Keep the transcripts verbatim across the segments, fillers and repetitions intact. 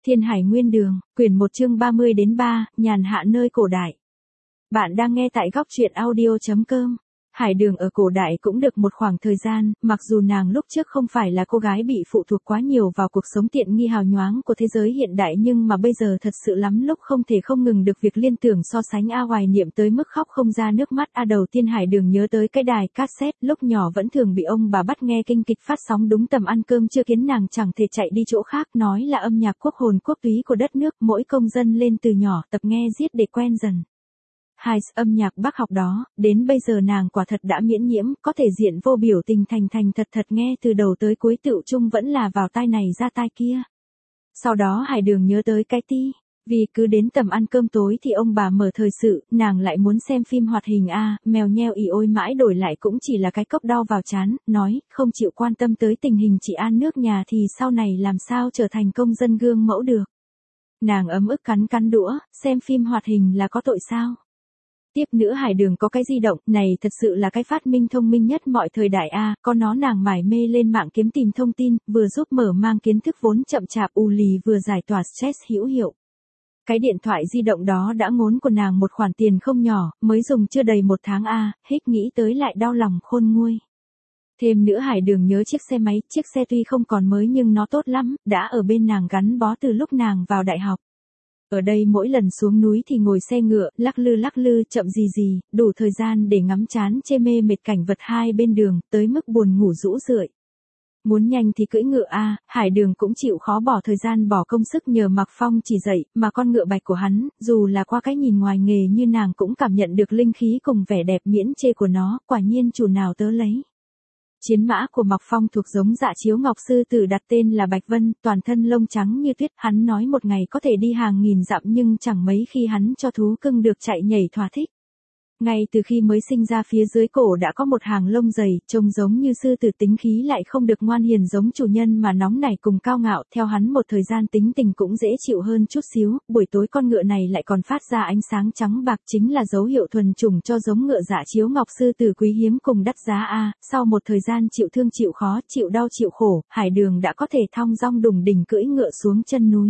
Thiên Hải Nguyên Đường, quyển một chương ba mươi đến ba, nhàn hạ nơi cổ đại. Bạn đang nghe tại góc truyện audio chấm com. Hải Đường ở cổ đại cũng được một khoảng thời gian, mặc dù nàng lúc trước không phải là cô gái bị phụ thuộc quá nhiều vào cuộc sống tiện nghi hào nhoáng của thế giới hiện đại, nhưng mà bây giờ thật sự lắm lúc không thể không ngừng được việc liên tưởng so sánh a hoài niệm tới mức khóc không ra nước mắt a. Đầu tiên Hải Đường nhớ tới cái đài cassette, lúc nhỏ vẫn thường bị ông bà bắt nghe kinh kịch phát sóng đúng tầm ăn cơm chưa, khiến nàng chẳng thể chạy đi chỗ khác, nói là âm nhạc quốc hồn quốc túy của đất nước, mỗi công dân lên từ nhỏ tập nghe giết để quen dần. Hai, âm nhạc Bác học đó, đến bây giờ nàng quả thật đã miễn nhiễm, có thể diện vô biểu tình thành thành thật thật nghe từ đầu tới cuối, tựu chung vẫn là vào tai này ra tai kia. Sau đó Hải Đường nhớ tới cái ti, vì cứ đến tầm ăn cơm tối thì ông bà mở thời sự, nàng lại muốn xem phim hoạt hình a, mèo nheo ỉ ôi mãi đổi lại cũng chỉ là cái cốc đau vào trán, nói, không chịu quan tâm tới tình hình chị an nước nhà thì sau này làm sao trở thành công dân gương mẫu được. Nàng ấm ức cắn cắn đũa, xem phim hoạt hình là có tội sao? Tiếp nữa Hải Đường có cái di động, này thật sự là cái phát minh thông minh nhất mọi thời đại a, có nó nàng mải mê lên mạng kiếm tìm thông tin, vừa giúp mở mang kiến thức vốn chậm chạp ù lì, vừa giải tỏa stress hữu hiệu. Cái điện thoại di động đó đã ngốn của nàng một khoản tiền không nhỏ, mới dùng chưa đầy một tháng a, hích nghĩ tới lại đau lòng khôn nguôi. Thêm nữa Hải Đường nhớ chiếc xe máy, chiếc xe tuy không còn mới nhưng nó tốt lắm, đã ở bên nàng gắn bó từ lúc nàng vào đại học. Ở đây mỗi lần xuống núi thì ngồi xe ngựa, lắc lư lắc lư chậm gì gì, đủ thời gian để ngắm chán chê mê mệt cảnh vật hai bên đường, tới mức buồn ngủ rũ rượi. Muốn nhanh thì cưỡi ngựa a, Hải Đường cũng chịu khó bỏ thời gian bỏ công sức nhờ Mạc Phong chỉ dạy, mà con ngựa bạch của hắn, dù là qua cái nhìn ngoài nghề như nàng cũng cảm nhận được linh khí cùng vẻ đẹp miễn chê của nó, quả nhiên chủ nào tớ lấy. Chiến mã của Mạc Phong thuộc giống Dạ Chiếu Ngọc sư tử, đặt tên là Bạch Vân, toàn thân lông trắng như tuyết, hắn nói một ngày có thể đi hàng nghìn dặm nhưng chẳng mấy khi hắn cho thú cưng được chạy nhảy thỏa thích. Ngay từ khi mới sinh ra phía dưới cổ đã có một hàng lông dày, trông giống như sư tử, tính khí lại không được ngoan hiền giống chủ nhân mà nóng nảy cùng cao ngạo, theo hắn một thời gian tính tình cũng dễ chịu hơn chút xíu, buổi tối con ngựa này lại còn phát ra ánh sáng trắng bạc, chính là dấu hiệu thuần chủng cho giống ngựa Dạ Chiếu Ngọc sư tử quý hiếm cùng đắt giá a. Sau một thời gian chịu thương chịu khó, chịu đau chịu khổ, Hải Đường đã có thể thong dong đùng đỉnh cưỡi ngựa xuống chân núi.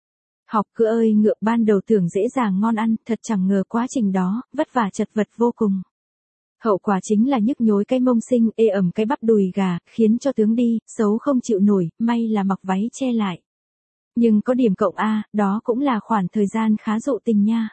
Học cưỡi ơi ngựa ban đầu tưởng dễ dàng ngon ăn, thật chẳng ngờ quá trình đó, vất vả chật vật vô cùng. Hậu quả chính là nhức nhối cái mông sinh, ê ẩm cái bắp đùi gà, khiến cho tướng đi, xấu không chịu nổi, may là mặc váy che lại. Nhưng có điểm cộng a, đó cũng là khoảng thời gian khá dụ tình nha.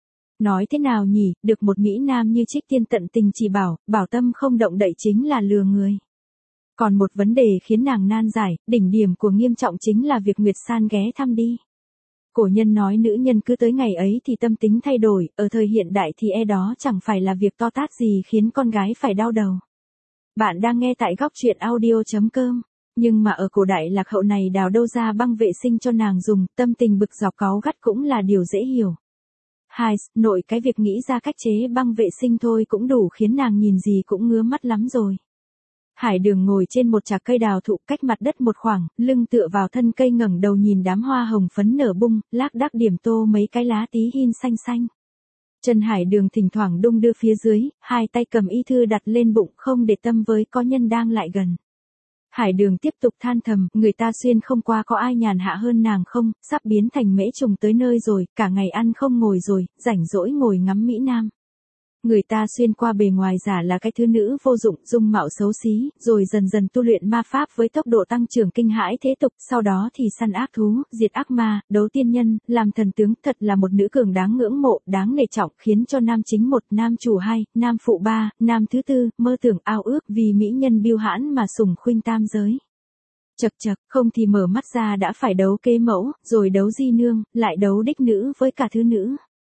Nói thế nào nhỉ, được một Mỹ Nam như Trích Tiên tận tình chỉ bảo, bảo tâm không động đậy chính là lừa người. Còn một vấn đề khiến nàng nan giải, đỉnh điểm của nghiêm trọng chính là việc Nguyệt San ghé thăm đi. Cổ nhân nói nữ nhân cứ tới ngày ấy thì tâm tính thay đổi, ở thời hiện đại thì e đó chẳng phải là việc to tát gì khiến con gái phải đau đầu. Bạn đang nghe tại góc truyện audio chấm com. Nhưng mà ở cổ đại lạc hậu này đào đâu ra băng vệ sinh cho nàng dùng, tâm tình bực dọc cáu gắt cũng là điều dễ hiểu. Hai, nội cái việc nghĩ ra cách chế băng vệ sinh thôi cũng đủ khiến nàng nhìn gì cũng ngứa mắt lắm rồi. Hải Đường ngồi trên một chạc cây đào thụ cách mặt đất một khoảng, lưng tựa vào thân cây ngẩng đầu nhìn đám hoa hồng phấn nở bung, lác đác điểm tô mấy cái lá tí hin xanh xanh. Chân Hải Đường thỉnh thoảng đung đưa phía dưới, hai tay cầm y thư đặt lên bụng không để tâm với có nhân đang lại gần. Hải Đường tiếp tục than thầm, người ta xuyên không qua có ai nhàn hạ hơn nàng không, sắp biến thành mễ trùng tới nơi rồi, cả ngày ăn không ngồi rồi, rảnh rỗi ngồi ngắm Mỹ Nam. Người ta xuyên qua bề ngoài giả là cái thứ nữ vô dụng, dung mạo xấu xí, rồi dần dần tu luyện ma pháp với tốc độ tăng trưởng kinh hãi thế tục, sau đó thì săn ác thú, diệt ác ma, đấu tiên nhân, làm thần tướng, thật là một nữ cường đáng ngưỡng mộ, đáng nể trọng, khiến cho nam chính một, nam chủ hai, nam phụ ba, nam thứ tư, mơ tưởng ao ước vì mỹ nhân biêu hãn mà sủng khuynh tam giới. Chật chật, không thì mở mắt ra đã phải đấu kế mẫu, rồi đấu di nương, lại đấu đích nữ với cả thứ nữ.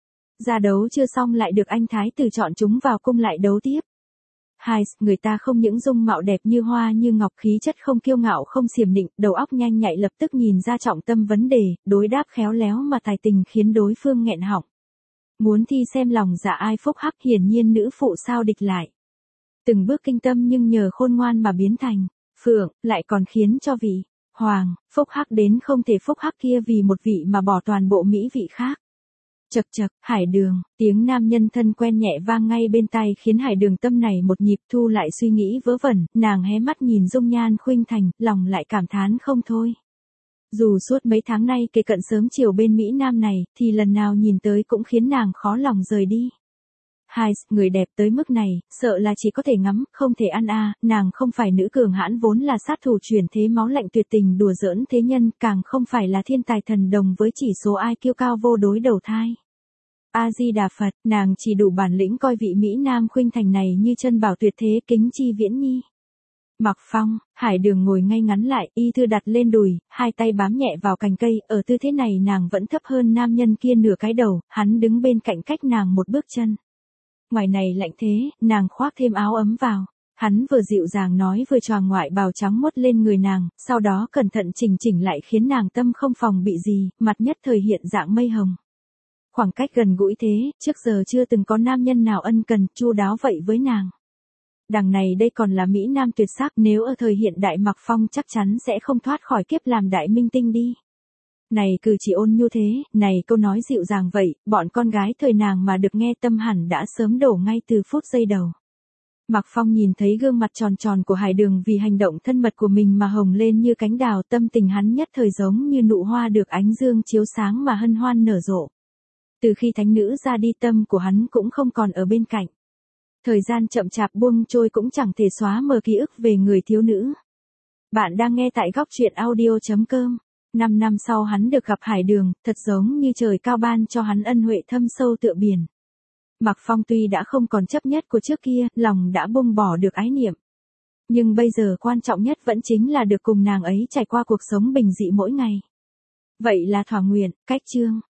Ra đấu chưa xong lại được anh thái tử chọn chúng vào cung lại đấu tiếp. Hai, người ta không những dung mạo đẹp như hoa như ngọc, khí chất không kiêu ngạo không xiểm nịnh, đầu óc nhanh nhạy lập tức nhìn ra trọng tâm vấn đề, đối đáp khéo léo mà tài tình khiến đối phương nghẹn họng. Muốn thi xem lòng dạ ai phúc hắc, hiển nhiên nữ phụ sao địch lại. Từng bước kinh tâm nhưng nhờ khôn ngoan mà biến thành phượng, lại còn khiến cho vị hoàng, phúc hắc đến không thể phúc hắc kia vì một vị mà bỏ toàn bộ mỹ vị khác. Chật chật, Hải Đường, tiếng nam nhân thân quen nhẹ vang ngay bên tai khiến Hải Đường tâm này một nhịp, thu lại suy nghĩ vớ vẩn, nàng hé mắt nhìn dung nhan khuynh thành, lòng lại cảm thán không thôi. Dù suốt mấy tháng nay kề cận sớm chiều bên Mỹ Nam này, thì lần nào nhìn tới cũng khiến nàng khó lòng rời đi. Hai, người đẹp tới mức này, sợ là chỉ có thể ngắm, không thể ăn a, nàng không phải nữ cường hãn vốn là sát thủ chuyển thế máu lạnh tuyệt tình đùa giỡn thế nhân, càng không phải là thiên tài thần đồng với chỉ số i kiu cao vô đối đầu thai. A-di-đà Phật, nàng chỉ đủ bản lĩnh coi vị Mỹ Nam khuynh thành này như chân bảo tuyệt thế kính chi viễn nhi. Mặc Phong, Hải Đường ngồi ngay ngắn lại, y thư đặt lên đùi, hai tay bám nhẹ vào cành cây, ở tư thế này nàng vẫn thấp hơn nam nhân kia nửa cái đầu, hắn đứng bên cạnh cách nàng một bước chân. Ngoài này lạnh thế, nàng khoác thêm áo ấm vào. Hắn vừa dịu dàng nói vừa choàng ngoại bào trắng mốt lên người nàng, sau đó cẩn thận chỉnh chỉnh lại khiến nàng tâm không phòng bị gì, mặt nhất thời hiện dạng mây hồng. Khoảng cách gần gũi thế, trước giờ chưa từng có nam nhân nào ân cần, chu đáo vậy với nàng. Đằng này đây còn là Mỹ Nam tuyệt sắc, nếu ở thời hiện đại Mặc Phong chắc chắn sẽ không thoát khỏi kiếp làm đại minh tinh đi. Này cử chỉ ôn nhu thế, này câu nói dịu dàng vậy, bọn con gái thời nàng mà được nghe tâm hẳn đã sớm đổ ngay từ phút giây đầu. Mặc Phong nhìn thấy gương mặt tròn tròn của Hải Đường vì hành động thân mật của mình mà hồng lên như cánh đào, tâm tình hắn nhất thời giống như nụ hoa được ánh dương chiếu sáng mà hân hoan nở rộ. Từ khi thánh nữ ra đi tâm của hắn cũng không còn ở bên cạnh. Thời gian chậm chạp buông trôi cũng chẳng thể xóa mờ ký ức về người thiếu nữ. Bạn đang nghe tại góc truyện audio chấm com. Năm năm sau hắn được gặp Hải Đường, thật giống như trời cao ban cho hắn ân huệ thâm sâu tựa biển. Mặc Phong tuy đã không còn chấp nhất của trước kia, lòng đã buông bỏ được ái niệm. Nhưng bây giờ quan trọng nhất vẫn chính là được cùng nàng ấy trải qua cuộc sống bình dị mỗi ngày. Vậy là thỏa nguyện, cách chương.